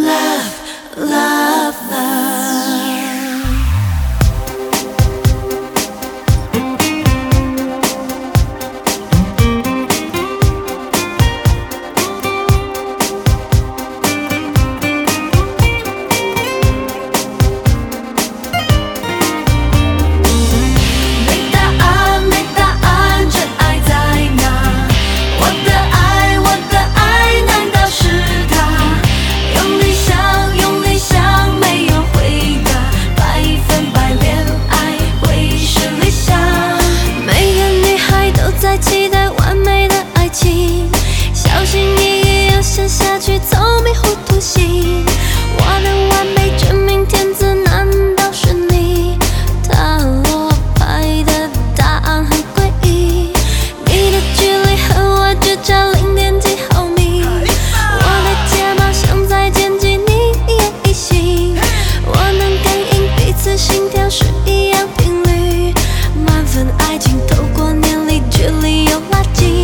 love, love, love. 期待完美的爱情，小心翼翼要陷下去，走迷糊涂行。我的完美真命天子难道是你？塔罗牌的答案很诡异，你的距离和我只差0.几毫米。我的睫毛像在剪辑，你也一行。我能感应彼此心跳是一样频率，满分爱情透过年龄距离又拉近，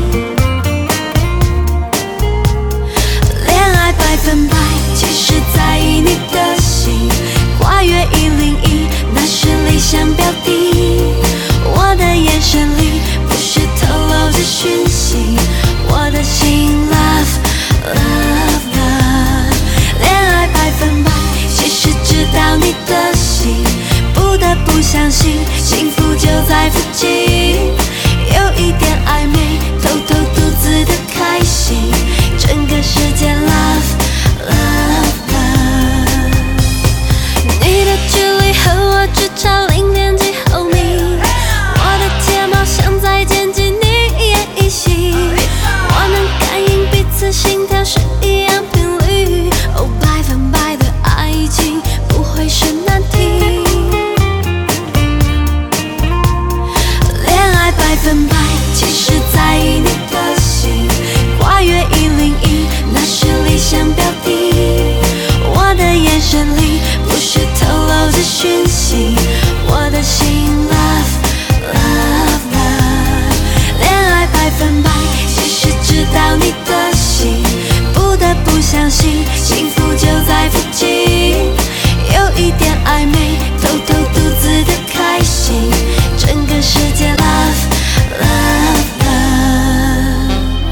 恋爱100%，其实在意你的心，跨越101，那是理想标的。我的眼神里不是透露着讯息，我的心 love love love， 恋爱100%，其实知道你的心，不得不相信幸福就在附近。有一点暧昧，偷偷独自的开心，整个世界 love love love。你的距离和我只差0.几毫米，我的睫毛像在剪辑，你也一行。我能感应彼此心跳是一样频率，哦，100%的爱情不会是难题。100%，其实在意你的心，跨越101，那是理想标的。我的眼神里不是透露着讯息，我的心 love love love。恋爱100%，其实知道你的心，不得不相信幸福就在附近。有一点暧昧，偷偷独自的开心，整个世界 love love love。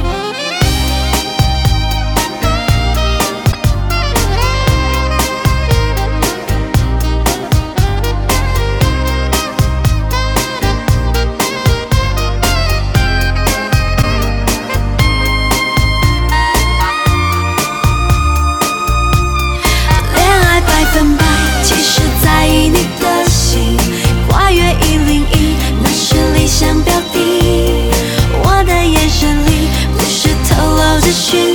恋爱100%，其实在意你的心，跨越101，那是理想标的。我的眼神里不是透露着讯